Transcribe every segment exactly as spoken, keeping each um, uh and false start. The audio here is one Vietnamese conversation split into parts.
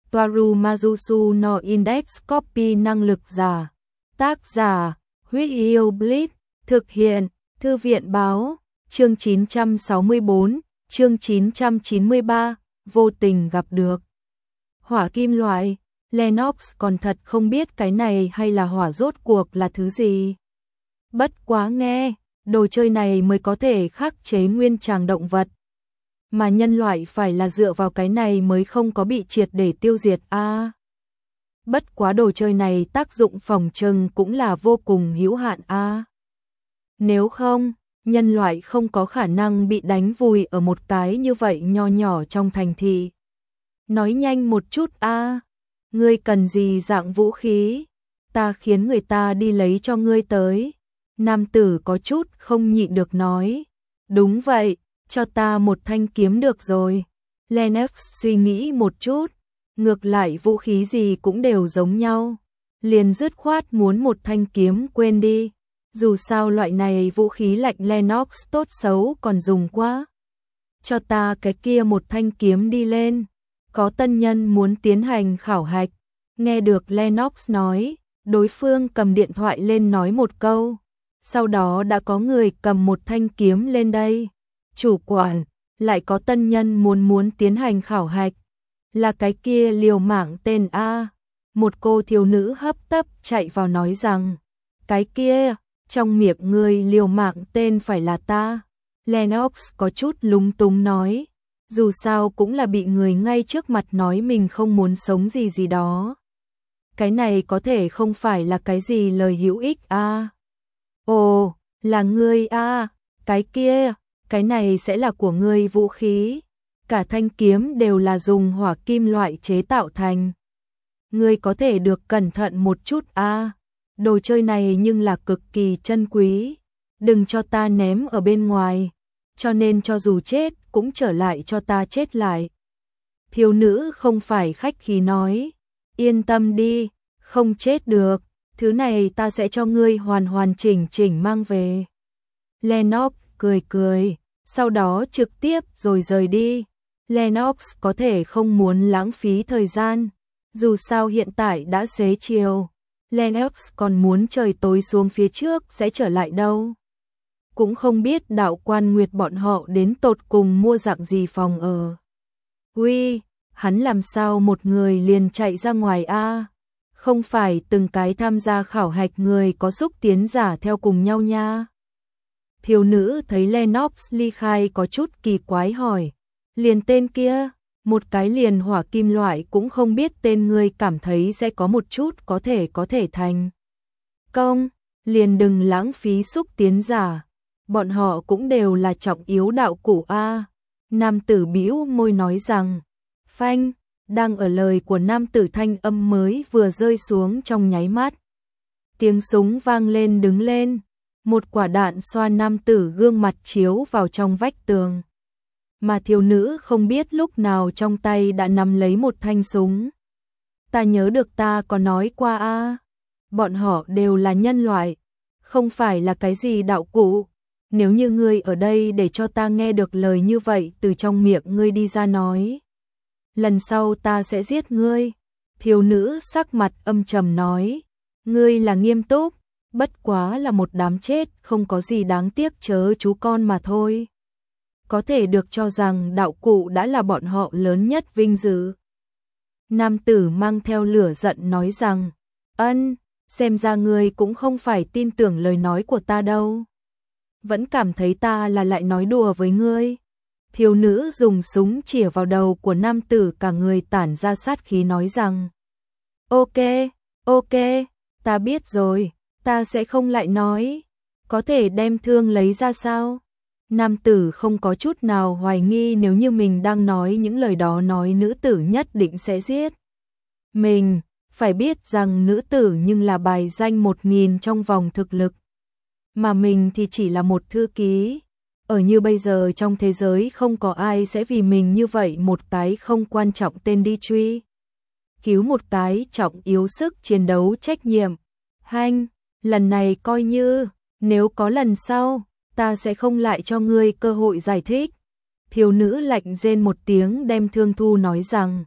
Toaru Majusu no Index Copy năng lực giả. Tác giả, Huyết Yêu Blitz. Thực hiện, Thư viện báo. Chương chín trăm sáu mươi bốn, chương chín trăm chín mươi ba, vô tình gặp được. Hỏa kim loại, Lennox còn thật không biết cái này hay là hỏa rốt cuộc là thứ gì. Bất quá nghe, đồ chơi này mới có thể khắc chế nguyên tràng động vật. Mà nhân loại phải là dựa vào cái này mới không có bị triệt để tiêu diệt a. À, bất quá đồ chơi này tác dụng phòng trừng cũng là vô cùng hữu hạn a. À, nếu không, nhân loại không có khả năng bị đánh vùi ở một cái như vậy nho nhỏ trong thành thị. Nói nhanh một chút a, à, ngươi cần gì dạng vũ khí? Ta khiến người ta đi lấy cho ngươi tới. Nam tử có chút không nhịn được nói. Đúng vậy, cho ta một thanh kiếm được rồi. Lennox suy nghĩ một chút, ngược lại vũ khí gì cũng đều giống nhau. Liền dứt khoát muốn một thanh kiếm quên đi. Dù sao loại này vũ khí lạnh Lennox tốt xấu còn dùng quá. Cho ta cái kia một thanh kiếm đi lên. Có tân nhân muốn tiến hành khảo hạch. Nghe được Lennox nói, đối phương cầm điện thoại lên nói một câu. Sau đó đã có người cầm một thanh kiếm lên đây. Chủ quản, lại có tân nhân muốn muốn tiến hành khảo hạch. Là cái kia liều mạng tên A. Một cô thiếu nữ hấp tấp chạy vào nói rằng, cái kia, trong miệng người liều mạng tên phải là ta. Lennox có chút lúng túng nói, dù sao cũng là bị người ngay trước mặt nói mình không muốn sống gì gì đó. Cái này có thể không phải là cái gì lời hữu ích a. Ồ, là ngươi a, cái kia, cái này sẽ là của ngươi vũ khí. Cả thanh kiếm đều là dùng hỏa kim loại chế tạo thành. Ngươi có thể được cẩn thận một chút a. Đồ chơi này nhưng là cực kỳ chân quý. Đừng cho ta ném ở bên ngoài. Cho nên cho dù chết cũng trở lại cho ta chết lại. Thiếu nữ không phải khách khí nói. Yên tâm đi, không chết được. Thứ này ta sẽ cho ngươi hoàn hoàn chỉnh chỉnh mang về. Lennox cười cười, sau đó trực tiếp rồi rời đi. Lennox có thể không muốn lãng phí thời gian. Dù sao hiện tại đã xế chiều. Lennox còn muốn trời tối xuống phía trước sẽ trở lại đâu. Cũng không biết đạo quan nguyệt bọn họ đến tột cùng mua dạng gì phòng ở. Uy, hắn làm sao một người liền chạy ra ngoài a? Không phải từng cái tham gia khảo hạch người có xúc tiến giả theo cùng nhau nha. Thiếu nữ thấy Lennox ly khai có chút kỳ quái hỏi. Liền tên kia, một cái liền hỏa kim loại cũng không biết tên người cảm thấy sẽ có một chút có thể có thể thành công, liền đừng lãng phí xúc tiến giả. Bọn họ cũng đều là trọng yếu đạo cụ a. Nam tử bĩu môi nói rằng, phanh, đang ở lời của nam tử thanh âm mới vừa rơi xuống trong nháy mắt. Tiếng súng vang lên đứng lên, một quả đạn xoa nam tử gương mặt chiếu vào trong vách tường. Mà thiếu nữ không biết lúc nào trong tay đã nắm lấy một thanh súng. Ta nhớ được ta có nói qua a, bọn họ đều là nhân loại, không phải là cái gì đạo cụ. Nếu như ngươi ở đây để cho ta nghe được lời như vậy từ trong miệng ngươi đi ra nói, lần sau ta sẽ giết ngươi. Thiếu nữ sắc mặt âm trầm nói, ngươi là nghiêm túc, bất quá là một đám chết không có gì đáng tiếc chớ chú con mà thôi. Có thể được cho rằng đạo cụ đã là bọn họ lớn nhất vinh dự. Nam tử mang theo lửa giận nói rằng, ân, xem ra ngươi cũng không phải tin tưởng lời nói của ta đâu. Vẫn cảm thấy ta là lại nói đùa với ngươi. Thiếu nữ dùng súng chĩa vào đầu của nam tử cả người tản ra sát khí nói rằng, ok, ok, ta biết rồi, ta sẽ không lại nói. Có thể đem thương lấy ra sao? Nam tử không có chút nào hoài nghi nếu như mình đang nói những lời đó nói nữ tử nhất định sẽ giết. Mình, phải biết rằng nữ tử nhưng là bài danh một nghìn trong vòng thực lực. Mà mình thì chỉ là một thư ký. Ở như bây giờ trong thế giới không có ai sẽ vì mình như vậy một cái không quan trọng tên đi truy cứu một cái trọng yếu sức chiến đấu trách nhiệm. Hanh, lần này coi như, nếu có lần sau, ta sẽ không lại cho ngươi cơ hội giải thích. Thiếu nữ lạnh rên một tiếng đem thương thu nói rằng,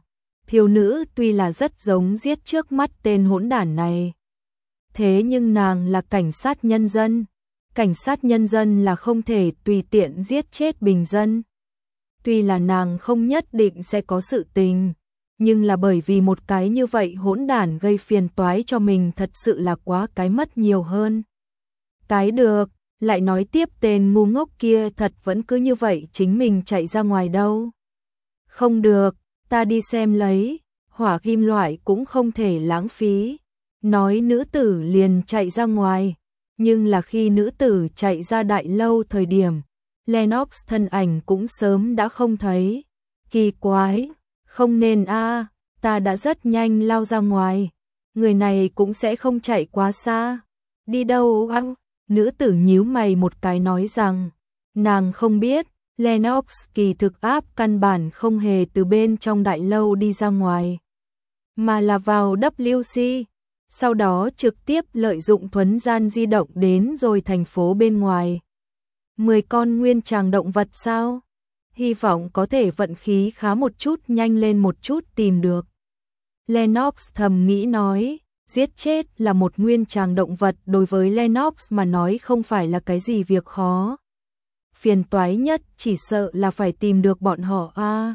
Thiếu nữ tuy là rất giống giết trước mắt tên hỗn đản này. Thế nhưng nàng là cảnh sát nhân dân. Cảnh sát nhân dân là không thể tùy tiện giết chết bình dân. Tuy là nàng không nhất định sẽ có sự tình, nhưng là bởi vì một cái như vậy hỗn đản gây phiền toái cho mình thật sự là quá cái mất nhiều hơn. Cái được, lại nói tiếp tên ngu ngốc kia thật vẫn cứ như vậy chính mình chạy ra ngoài đâu. Không được, ta đi xem lấy, hỏa kim loại cũng không thể lãng phí. Nói nữ tử liền chạy ra ngoài, nhưng là khi nữ tử chạy ra đại lâu thời điểm, Lennox thân ảnh cũng sớm đã không thấy. Kỳ quái, không nên a, ta đã rất nhanh lao ra ngoài, người này cũng sẽ không chạy quá xa. Đi đâu ăn? Nữ tử nhíu mày một cái nói rằng, nàng không biết, Lennox kỳ thực áp căn bản không hề từ bên trong đại lâu đi ra ngoài, mà là vào W C, sau đó trực tiếp lợi dụng thuấn gian di động đến rồi thành phố bên ngoài. Mười con nguyên tràng động vật sao? Hy vọng có thể vận khí khá một chút nhanh lên một chút tìm được. Lennox thầm nghĩ nói, giết chết là một nguyên tràng động vật đối với Lennox mà nói không phải là cái gì việc khó. Phiền toái nhất chỉ sợ là phải tìm được bọn họ a. À,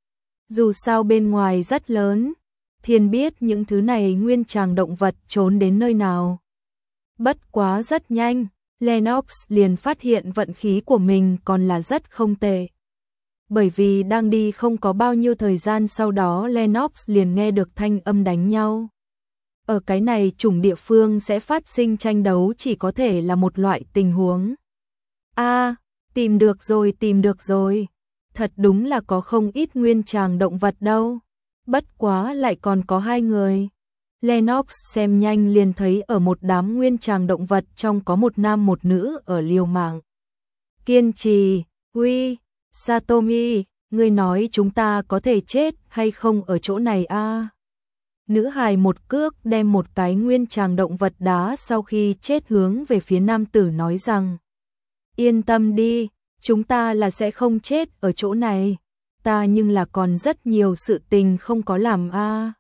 dù sao bên ngoài rất lớn, thiên biết những thứ này nguyên tràng động vật trốn đến nơi nào. Bất quá rất nhanh, Lennox liền phát hiện vận khí của mình còn là rất không tệ. Bởi vì đang đi không có bao nhiêu thời gian sau đó Lennox liền nghe được thanh âm đánh nhau. Ở cái này chủng địa phương sẽ phát sinh tranh đấu chỉ có thể là một loại tình huống. A, à, tìm được rồi tìm được rồi. Thật đúng là có không ít nguyên tràng động vật đâu. Bất quá lại còn có hai người. Lennox xem nhanh liền thấy ở một đám nguyên tràng động vật trong có một nam một nữ ở liều mạng. Kiên trì, uy, Satomi, ngươi nói chúng ta có thể chết hay không ở chỗ này a? À? Nữ hài một cước đem một cái nguyên tràng động vật đá sau khi chết hướng về phía nam tử nói rằng, yên tâm đi, chúng ta là sẽ không chết ở chỗ này, ta nhưng là còn rất nhiều sự tình không có làm a. À.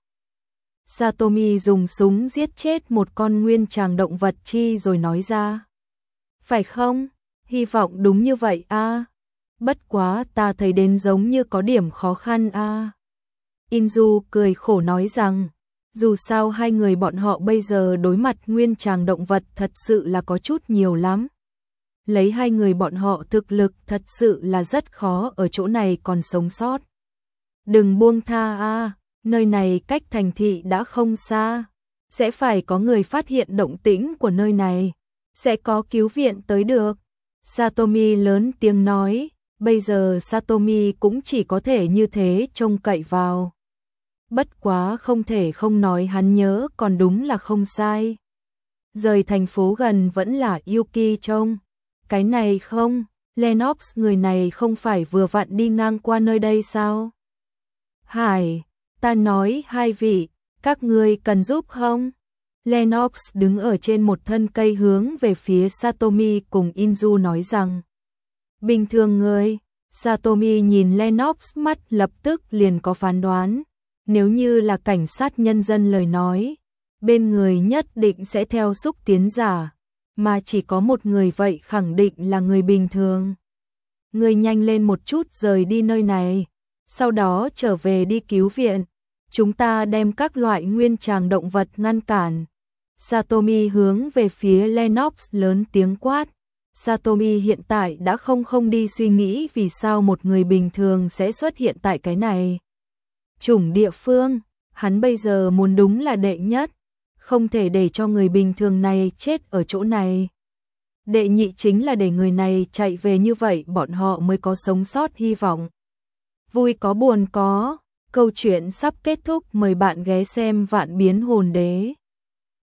Satomi dùng súng giết chết một con nguyên tràng động vật chi rồi nói ra. Phải không? Hy vọng đúng như vậy a. À. Bất quá ta thấy đến giống như có điểm khó khăn a. À. Inju cười khổ nói rằng, dù sao hai người bọn họ bây giờ đối mặt nguyên tràng động vật thật sự là có chút nhiều lắm. Lấy hai người bọn họ thực lực thật sự là rất khó ở chỗ này còn sống sót. Đừng buông tha a, nơi này cách thành thị đã không xa, sẽ phải có người phát hiện động tĩnh của nơi này, sẽ có cứu viện tới được. Satomi lớn tiếng nói, bây giờ Satomi cũng chỉ có thể như thế trông cậy vào. Bất quá không thể không nói hắn nhớ còn đúng là không sai. Rời thành phố gần vẫn là Yuki trông. Cái này không, Lennox người này không phải vừa vặn đi ngang qua nơi đây sao? Hải, ta nói hai vị, các ngươi cần giúp không? Lennox đứng ở trên một thân cây hướng về phía Satomi cùng Inju nói rằng. Bình thường người, Satomi nhìn Lennox mắt lập tức liền có phán đoán. Nếu như là cảnh sát nhân dân lời nói, bên người nhất định sẽ theo xúc tiến giả, mà chỉ có một người vậy khẳng định là người bình thường. Người nhanh lên một chút rời đi nơi này, sau đó trở về đi cứu viện, chúng ta đem các loại nguyên tràng động vật ngăn cản. Satomi hướng về phía Lennox lớn tiếng quát. Satomi hiện tại đã không không đi suy nghĩ vì sao một người bình thường sẽ xuất hiện tại cái này. Chủng địa phương, hắn bây giờ muốn đúng là đệ nhất, không thể để cho người bình thường này chết ở chỗ này. Đệ nhị chính là để người này chạy về như vậy bọn họ mới có sống sót hy vọng. Vui có buồn có, câu chuyện sắp kết thúc, mời bạn ghé xem Vạn Biến Hồn Đế.